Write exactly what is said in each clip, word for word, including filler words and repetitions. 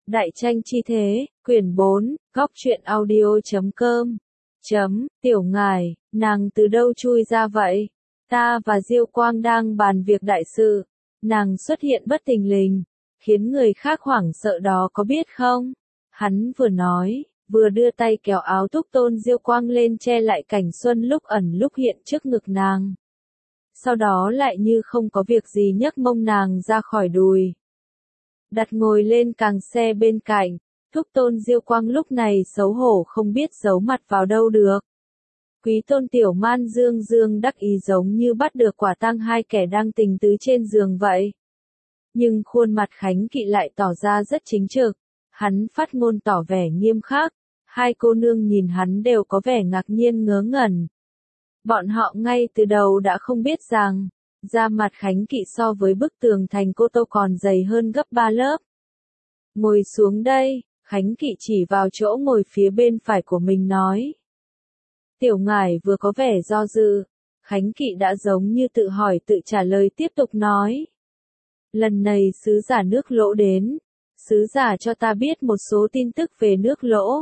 Đại tranh chi thế, quyển bốn, góc truyện audio chấm com. Chấm, tiểu ngài, nàng từ đâu chui ra vậy? Ta và Diêu Quang đang bàn việc đại sự. Nàng xuất hiện bất thình lình, khiến người khác hoảng sợ đó có biết không? Hắn vừa nói, vừa đưa tay kéo áo Thúc Tôn Diêu Quang lên che lại cảnh xuân lúc ẩn lúc hiện trước ngực nàng. Sau đó lại như không có việc gì nhấc mông nàng ra khỏi đùi. Đặt ngồi lên càng xe bên cạnh, Thúc Tôn Diêu Quang lúc này xấu hổ không biết giấu mặt vào đâu được. Quý Tôn Tiểu Man dương dương đắc ý giống như bắt được quả tang hai kẻ đang tình tứ trên giường vậy. Nhưng khuôn mặt Khánh Kỵ lại tỏ ra rất chính trực, hắn phát ngôn tỏ vẻ nghiêm khắc, hai cô nương nhìn hắn đều có vẻ ngạc nhiên ngớ ngẩn. Bọn họ ngay từ đầu đã không biết rằng, da mặt Khánh Kỵ so với bức tường thành Cô Tô còn dày hơn gấp ba lớp. Ngồi xuống đây, Khánh Kỵ chỉ vào chỗ ngồi phía bên phải của mình nói. Tiểu ngải vừa có vẻ do dự, Khánh Kỵ đã giống như tự hỏi tự trả lời tiếp tục nói. Lần này sứ giả nước Lỗ đến, sứ giả cho ta biết một số tin tức về nước Lỗ.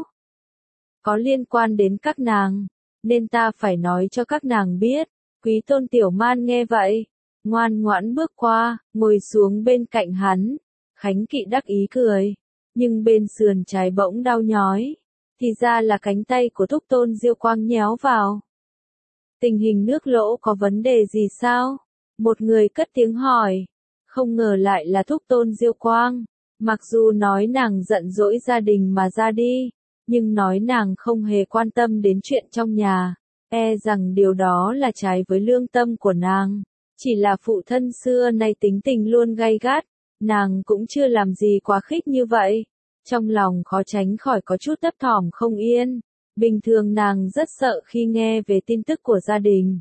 Có liên quan đến các nàng, nên ta phải nói cho các nàng biết. Quý Tôn Tiểu Man nghe vậy, ngoan ngoãn bước qua, ngồi xuống bên cạnh hắn. Khánh Kỵ đắc ý cười, nhưng bên sườn trái bỗng đau nhói, thì ra là cánh tay của Thúc Tôn Diêu Quang nhéo vào. Tình hình nước Lỗ có vấn đề gì sao? Một người cất tiếng hỏi, không ngờ lại là Thúc Tôn Diêu Quang. Mặc dù nói nàng giận dỗi gia đình mà ra đi, nhưng nói nàng không hề quan tâm đến chuyện trong nhà. E rằng điều đó là trái với lương tâm của nàng. Chỉ là phụ thân xưa nay tính tình luôn gay gắt, nàng cũng chưa làm gì quá khích như vậy. Trong lòng khó tránh khỏi có chút thấp thỏm không yên. Bình thường nàng rất sợ khi nghe về tin tức của gia đình.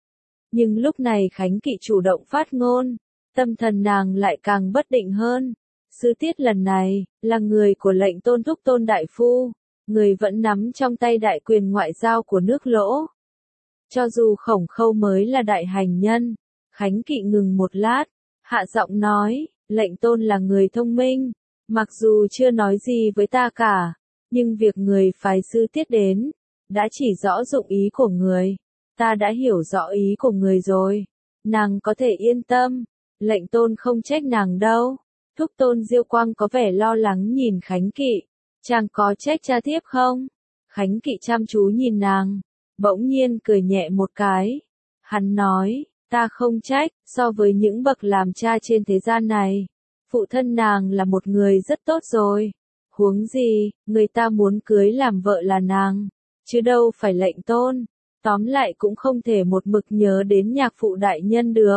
Nhưng lúc này Khánh Kỵ chủ động phát ngôn, tâm thần nàng lại càng bất định hơn. Sứ tiết lần này, là người của lệnh Tôn Thúc Tôn Đại Phu, người vẫn nắm trong tay đại quyền ngoại giao của nước Lỗ. Cho dù Khổng Khâu mới là đại hành nhân, Khánh Kỵ ngừng một lát, hạ giọng nói, lệnh Tôn là người thông minh, mặc dù chưa nói gì với ta cả, nhưng việc người phái sứ tiết đến, đã chỉ rõ dụng ý của người, ta đã hiểu rõ ý của người rồi, nàng có thể yên tâm, lệnh Tôn không trách nàng đâu. Thúc Tôn Diêu Quang có vẻ lo lắng nhìn Khánh Kỵ, chàng có trách cha thiếp không? Khánh Kỵ chăm chú nhìn nàng, bỗng nhiên cười nhẹ một cái. Hắn nói, ta không trách, so với những bậc làm cha trên thế gian này, phụ thân nàng là một người rất tốt rồi. Huống gì, người ta muốn cưới làm vợ là nàng, chứ đâu phải lệnh Tôn. Tóm lại cũng không thể một mực nhớ đến nhạc phụ đại nhân được.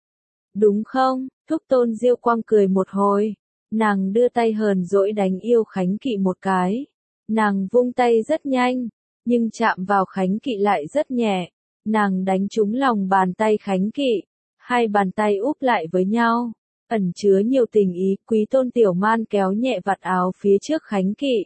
Đúng không? Thúc Tôn Diêu Quang cười một hồi, nàng đưa tay hờn dỗi đánh yêu Khánh Kỵ một cái. Nàng vung tay rất nhanh, nhưng chạm vào Khánh Kỵ lại rất nhẹ. Nàng đánh trúng lòng bàn tay Khánh Kỵ, hai bàn tay úp lại với nhau, ẩn chứa nhiều tình ý. Quý Tôn Tiểu Man kéo nhẹ vạt áo phía trước Khánh Kỵ.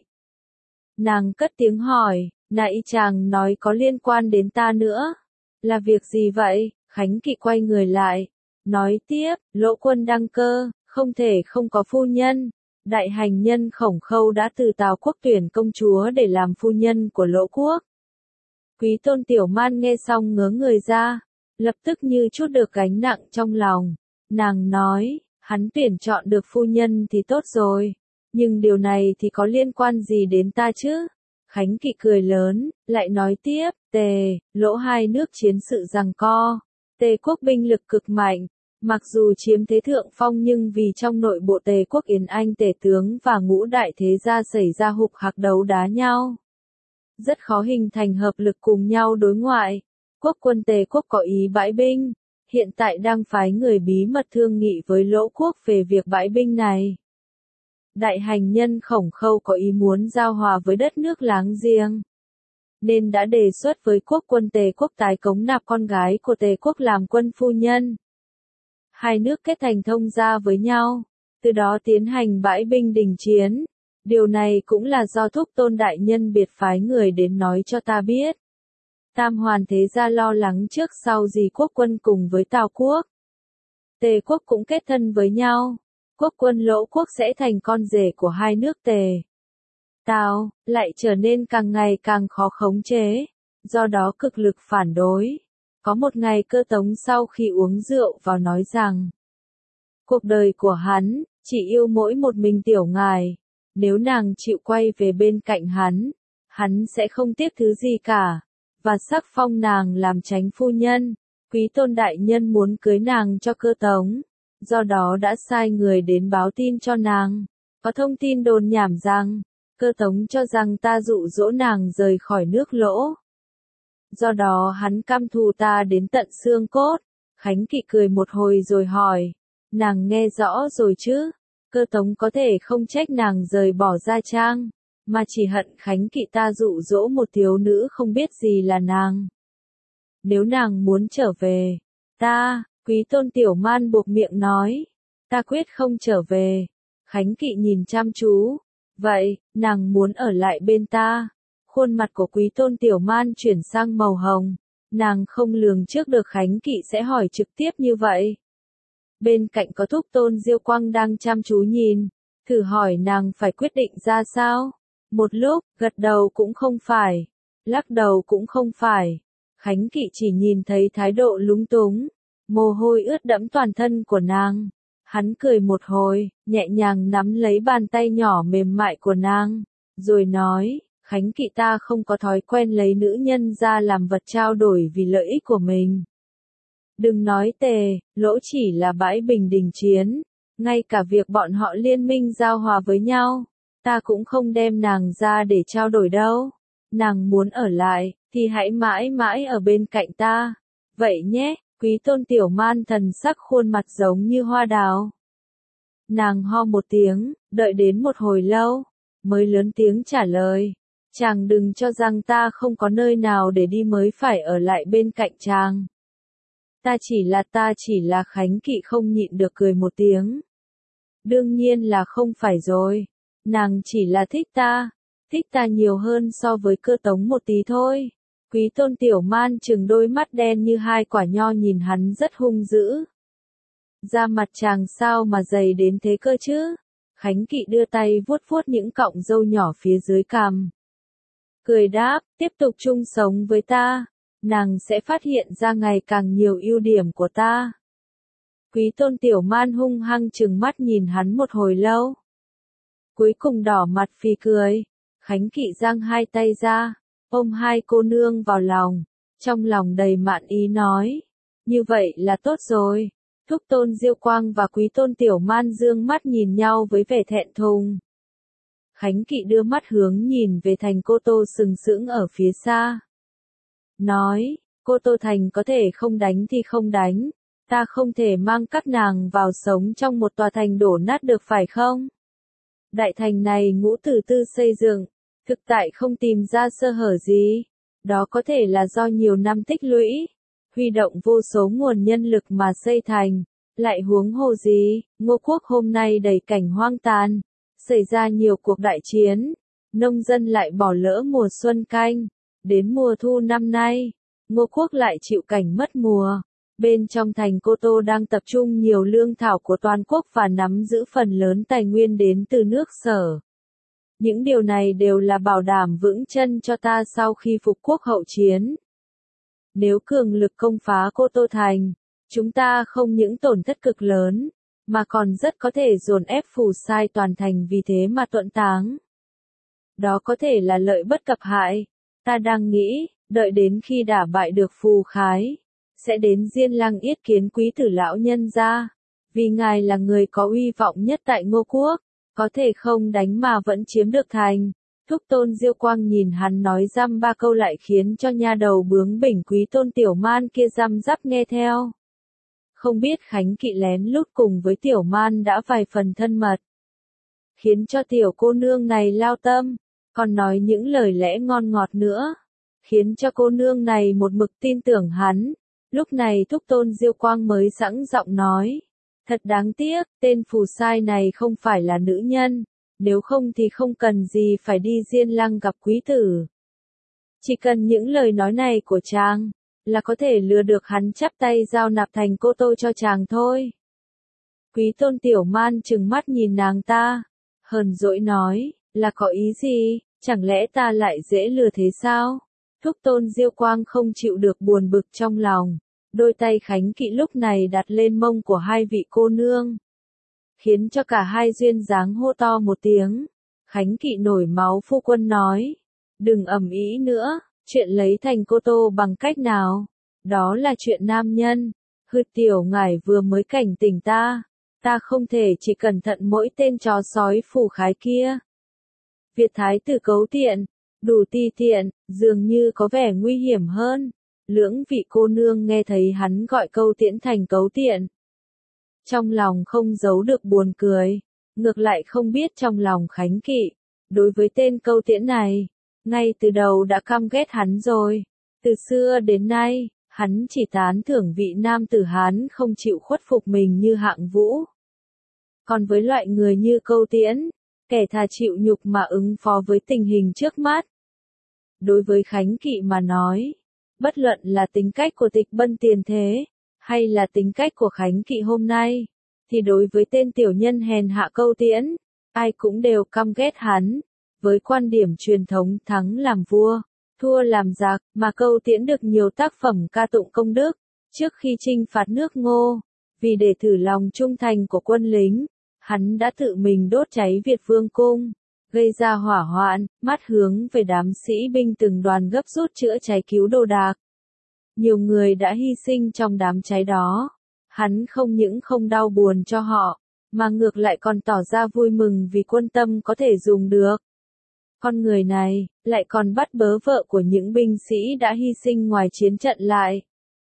Nàng cất tiếng hỏi, nãy chàng nói có liên quan đến ta nữa. Là việc gì vậy? Khánh Kỵ quay người lại, nói tiếp, Lỗ quân đăng cơ, không thể không có phu nhân. Đại hành nhân Khổng Khâu đã từ Tào quốc tuyển công chúa để làm phu nhân của Lỗ quốc. Quý Tôn Tiểu Man nghe xong ngớ người ra, lập tức như chút được gánh nặng trong lòng. Nàng nói, hắn tuyển chọn được phu nhân thì tốt rồi, nhưng điều này thì có liên quan gì đến ta chứ? Khánh Kỵ cười lớn, lại nói tiếp, Tề, Lỗ hai nước chiến sự giằng co. Tề quốc binh lực cực mạnh, mặc dù chiếm thế thượng phong nhưng vì trong nội bộ Tề quốc Yến Anh Tề tướng và ngũ đại thế gia xảy ra hục hạc đấu đá nhau. Rất khó hình thành hợp lực cùng nhau đối ngoại. Quốc quân Tề quốc có ý bãi binh, hiện tại đang phái người bí mật thương nghị với Lỗ quốc về việc bãi binh này. Đại hành nhân Khổng Khâu có ý muốn giao hòa với đất nước láng giềng, nên đã đề xuất với quốc quân Tề quốc tái cống nạp con gái của Tề quốc làm quân phu nhân. Hai nước kết thành thông gia với nhau, từ đó tiến hành bãi binh đình chiến. Điều này cũng là do Thúc Tôn đại nhân biệt phái người đến nói cho ta biết. Tam hoàn thế gia lo lắng trước sau gì quốc quân cùng với Tào quốc. Tề quốc cũng kết thân với nhau, quốc quân Lỗ quốc sẽ thành con rể của hai nước Tề, Tào, lại trở nên càng ngày càng khó khống chế, do đó cực lực phản đối. Có một ngày Cơ Tống sau khi uống rượu vào nói rằng, cuộc đời của hắn, chỉ yêu mỗi một mình Tiểu Ngài, nếu nàng chịu quay về bên cạnh hắn, hắn sẽ không tiếc thứ gì cả, và sắc phong nàng làm chánh phu nhân. Quý tôn đại nhân muốn cưới nàng cho Cơ Tống, do đó đã sai người đến báo tin cho nàng. Có thông tin đồn nhảm rằng, Cơ Tống cho rằng ta dụ dỗ nàng rời khỏi nước Lỗ. Do đó hắn căm thù ta đến tận xương cốt. Khánh Kỵ cười một hồi rồi hỏi, nàng nghe rõ rồi chứ? Cơ Tống có thể không trách nàng rời bỏ Gia Trang, mà chỉ hận Khánh Kỵ ta dụ dỗ một thiếu nữ không biết gì là nàng. Nếu nàng muốn trở về, ta, Quý tôn Tiểu Man buộc miệng nói, ta quyết không trở về. Khánh Kỵ nhìn chăm chú, vậy, nàng muốn ở lại bên ta. Khuôn mặt của Quý tôn Tiểu Man chuyển sang màu hồng, nàng không lường trước được Khánh Kỵ sẽ hỏi trực tiếp như vậy. Bên cạnh có Thúc tôn Diêu Quang đang chăm chú nhìn, thử hỏi nàng phải quyết định ra sao. Một lúc, gật đầu cũng không phải, lắc đầu cũng không phải. Khánh Kỵ chỉ nhìn thấy thái độ lúng túng, mồ hôi ướt đẫm toàn thân của nàng. Hắn cười một hồi, nhẹ nhàng nắm lấy bàn tay nhỏ mềm mại của nàng, rồi nói, Khánh Kỵ ta không có thói quen lấy nữ nhân ra làm vật trao đổi vì lợi ích của mình. Đừng nói Tề, Lỗ chỉ là bãi bình đình chiến, ngay cả việc bọn họ liên minh giao hòa với nhau, ta cũng không đem nàng ra để trao đổi đâu. Nàng muốn ở lại, thì hãy mãi mãi ở bên cạnh ta. Vậy nhé, Quý tôn Tiểu Man thần sắc khuôn mặt giống như hoa đào. Nàng ho một tiếng, đợi đến một hồi lâu, mới lớn tiếng trả lời. Chàng đừng cho rằng ta không có nơi nào để đi mới phải ở lại bên cạnh chàng. Ta chỉ là ta chỉ là Khánh Kỵ không nhịn được cười một tiếng. Đương nhiên là không phải rồi. Nàng chỉ là thích ta, thích ta nhiều hơn so với Cơ Tống một tí thôi. Quý tôn Tiểu Man trừng đôi mắt đen như hai quả nho nhìn hắn rất hung dữ. Da mặt chàng sao mà dày đến thế cơ chứ? Khánh Kỵ đưa tay vuốt vuốt những cọng râu nhỏ phía dưới cằm. Cười đáp, tiếp tục chung sống với ta, nàng sẽ phát hiện ra ngày càng nhiều ưu điểm của ta. Quý tôn Tiểu Man hung hăng trừng mắt nhìn hắn một hồi lâu. Cuối cùng đỏ mặt phì cười. Khánh Kỵ giang hai tay ra, ôm hai cô nương vào lòng, trong lòng đầy mạn ý nói. Như vậy là tốt rồi. Thúc tôn Diêu Quang và Quý tôn Tiểu Man dương mắt nhìn nhau với vẻ thẹn thùng. Khánh Kỵ đưa mắt hướng nhìn về thành Cô Tô sừng sững ở phía xa. Nói, Cô Tô thành có thể không đánh thì không đánh, ta không thể mang các nàng vào sống trong một tòa thành đổ nát được phải không? Đại thành này Ngũ Tử Tư xây dựng, thực tại không tìm ra sơ hở gì, đó có thể là do nhiều năm tích lũy, huy động vô số nguồn nhân lực mà xây thành, lại huống hồ gì, Ngô quốc hôm nay đầy cảnh hoang tàn, xảy ra nhiều cuộc đại chiến, nông dân lại bỏ lỡ mùa xuân canh, đến mùa thu năm nay, Ngô quốc lại chịu cảnh mất mùa. Bên trong thành Cô Tô đang tập trung nhiều lương thảo của toàn quốc và nắm giữ phần lớn tài nguyên đến từ nước Sở. Những điều này đều là bảo đảm vững chân cho ta sau khi phục quốc hậu chiến. Nếu cường lực công phá Cô Tô thành, chúng ta không những tổn thất cực lớn, mà còn rất có thể dồn ép Phù Sai toàn thành vì thế mà tuẫn táng. Đó có thể là lợi bất cập hại. Ta đang nghĩ, đợi đến khi đả bại được Phù Khái, sẽ đến Diên Lăng yết kiến quý tử lão nhân gia, vì ngài là người có uy vọng nhất tại Ngô quốc, có thể không đánh mà vẫn chiếm được thành. Thúc tôn Diêu Quang nhìn hắn nói dăm ba câu lại khiến cho nha đầu bướng bỉnh Quý tôn Tiểu Man kia răm rắp nghe theo. Không biết Khánh Kỵ lén lút cùng với Tiểu Man đã vài phần thân mật, khiến cho tiểu cô nương này lao tâm, còn nói những lời lẽ ngon ngọt nữa, khiến cho cô nương này một mực tin tưởng hắn. Lúc này Thúc tôn Diêu Quang mới sẵn giọng nói, thật đáng tiếc, tên Phù Sai này không phải là nữ nhân, nếu không thì không cần gì phải đi Diên Lăng gặp quý tử. Chỉ cần những lời nói này của chàng, là có thể lừa được hắn chắp tay giao nạp thành Cô Tô cho chàng thôi. Quý Tôn Tiểu Man trừng mắt nhìn nàng ta, hờn dỗi nói, là có ý gì, chẳng lẽ ta lại dễ lừa thế sao? Thúc Tôn Diêu Quang không chịu được buồn bực trong lòng, đôi tay Khánh Kỵ lúc này đặt lên mông của hai vị cô nương, khiến cho cả hai duyên dáng hô to một tiếng. Khánh Kỵ nổi máu phu quân nói, đừng ầm ĩ nữa, chuyện lấy thành cô tô bằng cách nào, đó là chuyện nam nhân. Hư Tiểu ngải vừa mới cảnh tỉnh ta, ta không thể chỉ cẩn thận mỗi tên chó sói phủ khái kia. Việt thái tử cấu tiện, đủ ti tiện, dường như có vẻ nguy hiểm hơn. Lưỡng vị cô nương nghe thấy hắn gọi câu tiễn thành cấu tiện, trong lòng không giấu được buồn cười, ngược lại không biết trong lòng Khánh Kỵ, đối với tên câu tiễn này, ngay từ đầu đã căm ghét hắn rồi. Từ xưa đến nay, hắn chỉ tán thưởng vị nam tử Hán không chịu khuất phục mình như Hạng Vũ. Còn với loại người như câu tiễn, kẻ thà chịu nhục mà ứng phó với tình hình trước mắt. Đối với Khánh Kỵ mà nói, bất luận là tính cách của Tịch Bân tiền thế, hay là tính cách của Khánh Kỵ hôm nay, thì đối với tên tiểu nhân hèn hạ câu tiễn, ai cũng đều căm ghét hắn. Với quan điểm truyền thống thắng làm vua, thua làm giặc, mà câu tiễn được nhiều tác phẩm ca tụng công đức, trước khi chinh phạt nước Ngô, vì để thử lòng trung thành của quân lính, hắn đã tự mình đốt cháy Việt Vương cung, gây ra hỏa hoạn, mắt hướng về đám sĩ binh từng đoàn gấp rút chữa cháy cứu đồ đạc. Nhiều người đã hy sinh trong đám cháy đó, hắn không những không đau buồn cho họ, mà ngược lại còn tỏ ra vui mừng vì quân tâm có thể dùng được. Con người này, lại còn bắt bớ vợ của những binh sĩ đã hy sinh ngoài chiến trận lại.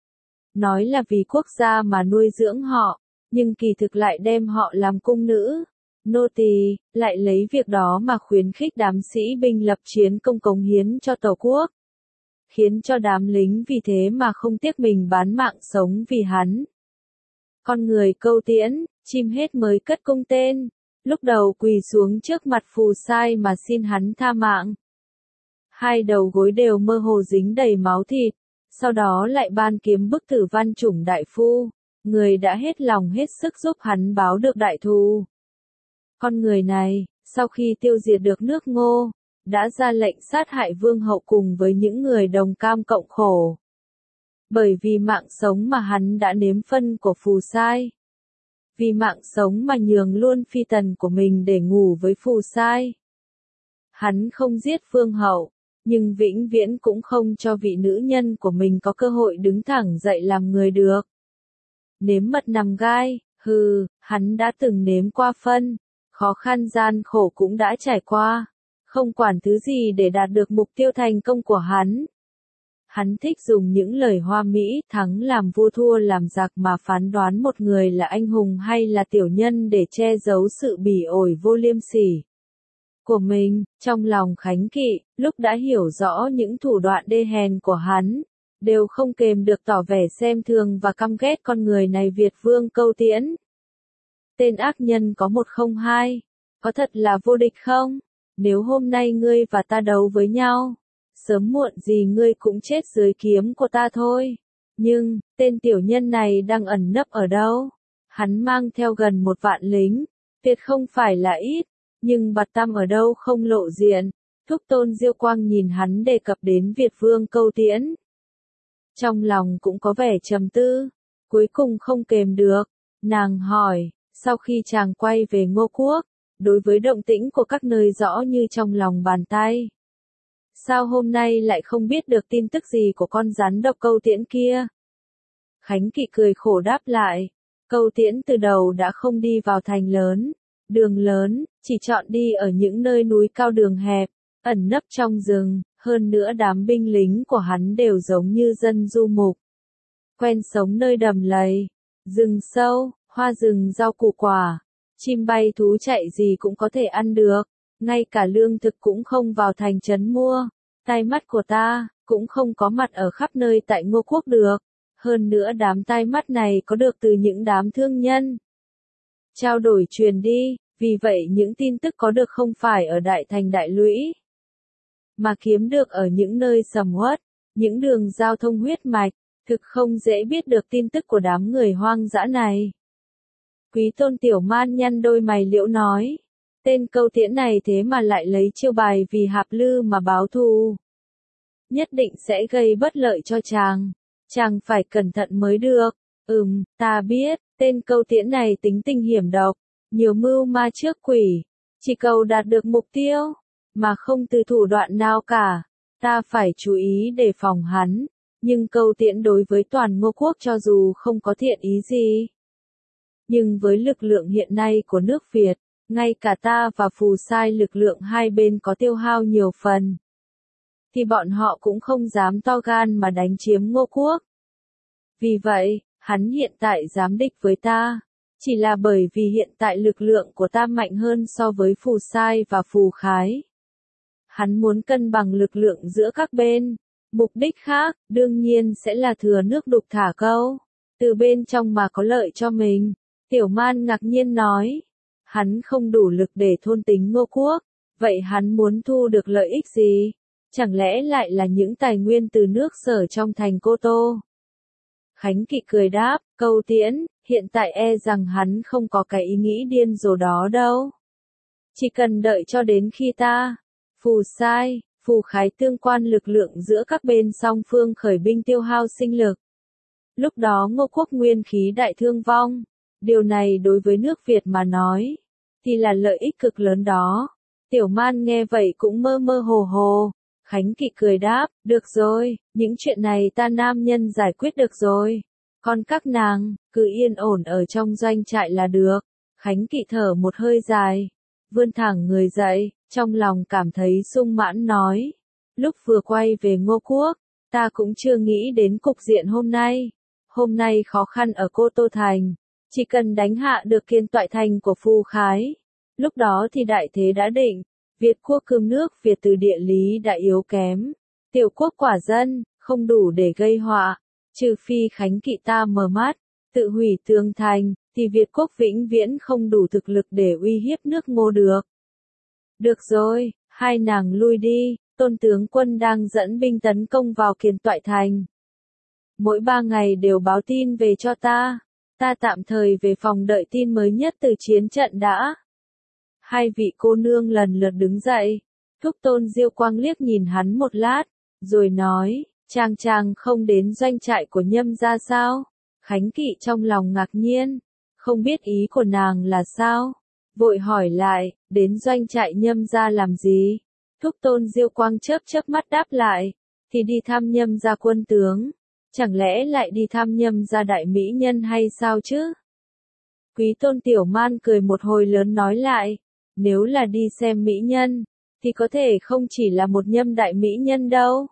Nói là vì quốc gia mà nuôi dưỡng họ, nhưng kỳ thực lại đem họ làm cung nữ, nô tỳ, lại lấy việc đó mà khuyến khích đám sĩ binh lập chiến công cống hiến cho Tổ quốc. Khiến cho đám lính vì thế mà không tiếc mình bán mạng sống vì hắn. Con người câu tiễn, chim hết mới cất cung tên, lúc đầu quỳ xuống trước mặt Phù Sai mà xin hắn tha mạng. Hai đầu gối đều mơ hồ dính đầy máu thịt, sau đó lại ban kiếm bức tử Văn Chủng đại phu, người đã hết lòng hết sức giúp hắn báo được đại thù. Con người này, sau khi tiêu diệt được nước Ngô, đã ra lệnh sát hại vương hậu cùng với những người đồng cam cộng khổ. Bởi vì mạng sống mà hắn đã nếm phân của Phù Sai. Vì mạng sống mà nhường luôn phi tần của mình để ngủ với Phù Sai. Hắn không giết vương hậu, nhưng vĩnh viễn cũng không cho vị nữ nhân của mình có cơ hội đứng thẳng dậy làm người được. Nếm mật nằm gai, hừ, hắn đã từng nếm qua phân, khó khăn gian khổ cũng đã trải qua. Không quản thứ gì để đạt được mục tiêu thành công của hắn. Hắn thích dùng những lời hoa mỹ thắng làm vua thua làm giặc mà phán đoán một người là anh hùng hay là tiểu nhân để che giấu sự bỉ ổi vô liêm sỉ của mình. Trong lòng Khánh Kỵ, lúc đã hiểu rõ những thủ đoạn đê hèn của hắn, đều không kềm được tỏ vẻ xem thường và căm ghét con người này Việt Vương câu tiễn. Tên ác nhân có một không hai, có thật là vô địch không? Nếu hôm nay ngươi và ta đấu với nhau, sớm muộn gì ngươi cũng chết dưới kiếm của ta thôi. Nhưng, tên tiểu nhân này đang ẩn nấp ở đâu? Hắn mang theo gần một vạn lính, tuyệt không phải là ít, nhưng bạt tăm ở đâu không lộ diện. Thúc Tôn Diêu Quang nhìn hắn đề cập đến Việt Vương câu tiễn. Trong lòng cũng có vẻ trầm tư, cuối cùng không kềm được, nàng hỏi, sau khi chàng quay về Ngô Quốc, đối với động tĩnh của các nơi rõ như trong lòng bàn tay. Sao hôm nay lại không biết được tin tức gì của con rắn độc câu tiễn kia? Khánh Kỵ cười khổ đáp lại, câu tiễn từ đầu đã không đi vào thành lớn, đường lớn, chỉ chọn đi ở những nơi núi cao đường hẹp, ẩn nấp trong rừng, hơn nữa đám binh lính của hắn đều giống như dân du mục. Quen sống nơi đầm lầy, rừng sâu, hoa rừng rau củ quả. Chim bay thú chạy gì cũng có thể ăn được, ngay cả lương thực cũng không vào thành trấn mua, tai mắt của ta, cũng không có mặt ở khắp nơi tại Ngô Quốc được, hơn nữa đám tai mắt này có được từ những đám thương nhân. Trao đổi truyền đi, vì vậy những tin tức có được không phải ở đại thành đại lũy, mà kiếm được ở những nơi sầm uất, những đường giao thông huyết mạch, thực không dễ biết được tin tức của đám người hoang dã này. Quý Tôn Tiểu Man nhăn đôi mày liễu nói. Tên Câu Tiễn này thế mà lại lấy chiêu bài vì Hạp Lư mà báo thù. Nhất định sẽ gây bất lợi cho chàng. Chàng phải cẩn thận mới được. Ừm, ta biết, tên Câu Tiễn này tính tình hiểm độc, nhiều mưu ma trước quỷ, chỉ cầu đạt được mục tiêu, mà không từ thủ đoạn nào cả. Ta phải chú ý đề phòng hắn, nhưng Câu Tiễn đối với toàn Ngô Quốc cho dù không có thiện ý gì. Nhưng với lực lượng hiện nay của nước Việt, ngay cả ta và Phù Sai lực lượng hai bên có tiêu hao nhiều phần, thì bọn họ cũng không dám to gan mà đánh chiếm Ngô Quốc. Vì vậy, hắn hiện tại dám địch với ta, chỉ là bởi vì hiện tại lực lượng của ta mạnh hơn so với Phù Sai và Phù Khái. Hắn muốn cân bằng lực lượng giữa các bên, mục đích khác, đương nhiên sẽ là thừa nước đục thả câu, từ bên trong mà có lợi cho mình. Tiểu Man ngạc nhiên nói, hắn không đủ lực để thôn tính Ngô Quốc, vậy hắn muốn thu được lợi ích gì? Chẳng lẽ lại là những tài nguyên từ nước Sở trong thành Cô Tô? Khánh Kỵ cười đáp, Câu Tiễn, hiện tại e rằng hắn không có cái ý nghĩ điên rồ đó đâu. Chỉ cần đợi cho đến khi ta, Phù Sai, Phù Khái tương quan lực lượng giữa các bên song phương khởi binh tiêu hao sinh lực. Lúc đó Ngô Quốc nguyên khí đại thương vong, điều này đối với nước Việt mà nói, thì là lợi ích cực lớn đó. Tiểu Man nghe vậy cũng mơ mơ hồ hồ. Khánh Kỵ cười đáp, được rồi, những chuyện này ta nam nhân giải quyết được rồi. Còn các nàng, cứ yên ổn ở trong doanh trại là được. Khánh Kỵ thở một hơi dài, vươn thẳng người dậy, trong lòng cảm thấy sung mãn nói. Lúc vừa quay về Ngô Quốc, ta cũng chưa nghĩ đến cục diện hôm nay. Hôm nay khó khăn ở Cô Tô Thành, chỉ cần đánh hạ được Kiên Toại Thành của Phù Khái. Lúc đó thì đại thế đã định. Việt quốc cương nước Việt từ địa lý đã yếu kém, tiểu quốc quả dân, không đủ để gây họa, trừ phi Khánh Kỵ ta mở mắt, tự hủy tường thành, thì Việt quốc vĩnh viễn không đủ thực lực để uy hiếp nước Ngô được. Được rồi, hai nàng lui đi, Tôn tướng quân đang dẫn binh tấn công vào Kiên Toại Thành. Mỗi ba ngày đều báo tin về cho ta, ta tạm thời về phòng đợi tin mới nhất từ chiến trận đã. Hai vị cô nương lần lượt đứng dậy, Thúc Tôn Diêu Quang liếc nhìn hắn một lát, rồi nói, chàng chàng không đến doanh trại của Nhâm gia sao? Khánh Kỵ trong lòng ngạc nhiên, không biết ý của nàng là sao? Vội hỏi lại, đến doanh trại Nhâm gia làm gì? Thúc Tôn Diêu Quang chớp chớp mắt đáp lại, thì đi thăm Nhâm gia quân tướng, chẳng lẽ lại đi thăm Nhâm gia đại mỹ nhân hay sao chứ? Quý Tôn Tiểu Man cười một hồi lớn nói lại, nếu là đi xem mỹ nhân, thì có thể không chỉ là một Nhâm đại mỹ nhân đâu.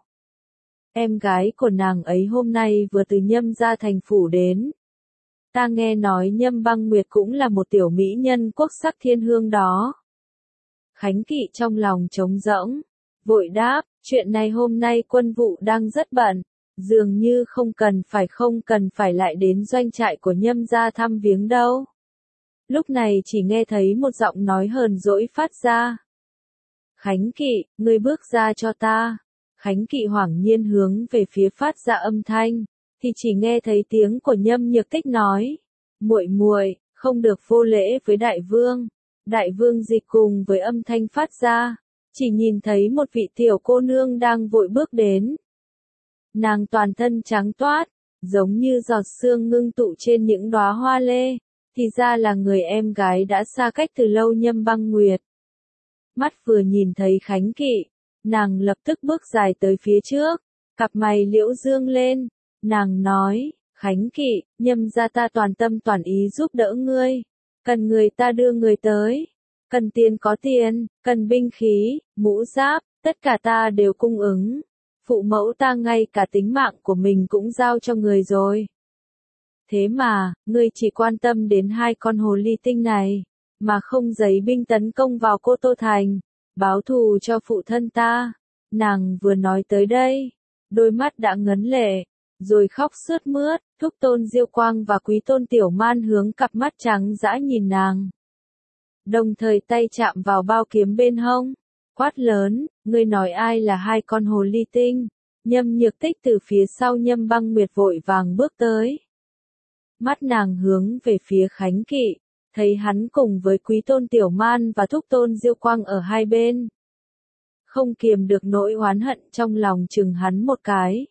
Em gái của nàng ấy hôm nay vừa từ Nhâm gia thành phủ đến. Ta nghe nói Nhâm Băng Nguyệt cũng là một tiểu mỹ nhân quốc sắc thiên hương đó. Khánh Kỵ trong lòng trống rỗng, vội đáp, chuyện này hôm nay quân vụ đang rất bận, dường như không cần phải không cần phải lại đến doanh trại của Nhâm gia thăm viếng đâu. Lúc này chỉ nghe thấy một giọng nói hờn dỗi phát ra. Khánh Kỵ, ngươi bước ra cho ta. Khánh Kỵ hoảng nhiên hướng về phía phát ra âm thanh, thì chỉ nghe thấy tiếng của Nhâm Nhược Tích nói, muội muội, không được vô lễ với đại vương. Đại vương dịch cùng với âm thanh phát ra, chỉ nhìn thấy một vị tiểu cô nương đang vội bước đến. Nàng toàn thân trắng toát, giống như giọt sương ngưng tụ trên những đóa hoa lê, thì ra là người em gái đã xa cách từ lâu Nhâm Băng Nguyệt. Mắt vừa nhìn thấy Khánh Kỵ, nàng lập tức bước dài tới phía trước, cặp mày liễu dương lên, nàng nói, Khánh Kỵ, Nhâm gia ta toàn tâm toàn ý giúp đỡ ngươi, cần người ta đưa người tới, cần tiền có tiền, cần binh khí, mũ giáp, tất cả ta đều cung ứng, phụ mẫu ta ngay cả tính mạng của mình cũng giao cho người rồi. Thế mà, ngươi chỉ quan tâm đến hai con hồ ly tinh này, mà không giấy binh tấn công vào Cô Tô Thành, báo thù cho phụ thân ta. Nàng vừa nói tới đây, đôi mắt đã ngấn lệ, rồi khóc sướt mướt. Thúc Tôn Diêu Quang và Quý Tôn Tiểu Man hướng cặp mắt trắng dã nhìn nàng, đồng thời tay chạm vào bao kiếm bên hông, quát lớn, ngươi nói ai là hai con hồ ly tinh? Nhâm Nhược Tích từ phía sau Nhâm Băng Nguyệt vội vàng bước tới. Mắt nàng hướng về phía Khánh Kỵ, thấy hắn cùng với Quý Tôn Tiểu Man và Thúc Tôn Diêu Quang ở hai bên. Không kiềm được nỗi oán hận trong lòng chừng hắn một cái.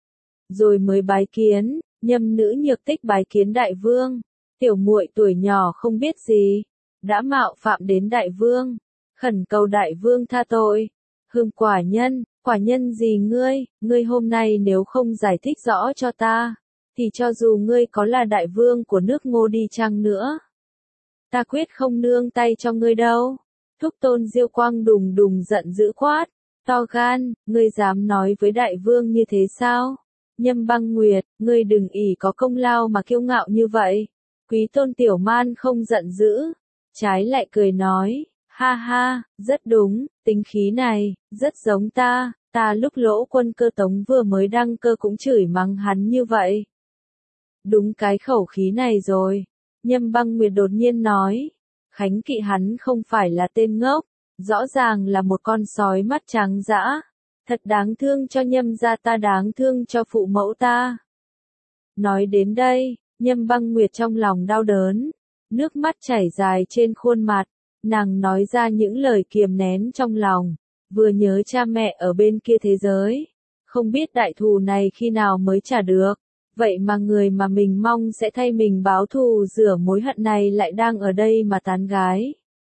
Rồi mới bái kiến, Nhâm nữ Nhược Tích bái kiến đại vương, tiểu muội tuổi nhỏ không biết gì, đã mạo phạm đến đại vương, khẩn cầu đại vương tha tội. Hương quả nhân, quả nhân gì ngươi, ngươi hôm nay nếu không giải thích rõ cho ta, thì cho dù ngươi có là đại vương của nước Ngô đi chăng nữa, ta quyết không nương tay cho ngươi đâu. Thúc Tôn Diêu Quang đùng đùng giận dữ quát, to gan, ngươi dám nói với đại vương như thế sao? Nhâm Băng Nguyệt, ngươi đừng ỷ có công lao mà kiêu ngạo như vậy. Quý Tôn Tiểu Man không giận dữ, trái lại cười nói, ha ha, rất đúng, tính khí này, rất giống ta, ta lúc Lỗ Quân Cơ Tống vừa mới đăng cơ cũng chửi mắng hắn như vậy. Đúng cái khẩu khí này rồi, Nhâm Băng Nguyệt đột nhiên nói, Khánh Kỵ hắn không phải là tên ngốc, rõ ràng là một con sói mắt trắng dã, thật đáng thương cho Nhâm gia ta, đáng thương cho phụ mẫu ta. Nói đến đây, Nhâm Băng Nguyệt trong lòng đau đớn, nước mắt chảy dài trên khuôn mặt, nàng nói ra những lời kiềm nén trong lòng, vừa nhớ cha mẹ ở bên kia thế giới, không biết đại thù này khi nào mới trả được, vậy mà người mà mình mong sẽ thay mình báo thù rửa mối hận này lại đang ở đây mà tán gái.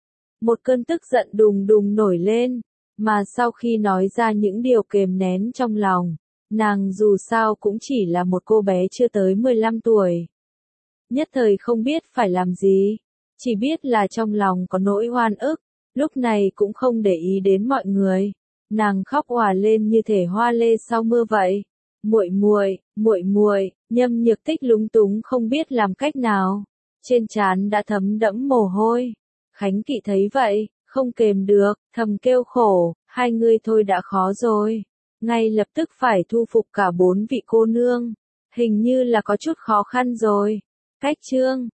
Một cơn tức giận đùng đùng nổi lên, mà sau khi nói ra những điều kiềm nén trong lòng, nàng dù sao cũng chỉ là một cô bé chưa tới mười lăm tuổi. Nhất thời không biết phải làm gì, chỉ biết là trong lòng có nỗi oan ức, lúc này cũng không để ý đến mọi người, nàng khóc òa lên như thể hoa lê sau mưa vậy. Muội muội, muội muội, Nhâm Nhược Tích lúng túng không biết làm cách nào, trên trán đã thấm đẫm mồ hôi. Khánh Kỵ thấy vậy, không kềm được, thầm kêu khổ, hai người thôi đã khó rồi, ngay lập tức phải thu phục cả bốn vị cô nương, hình như là có chút khó khăn rồi. Cách chương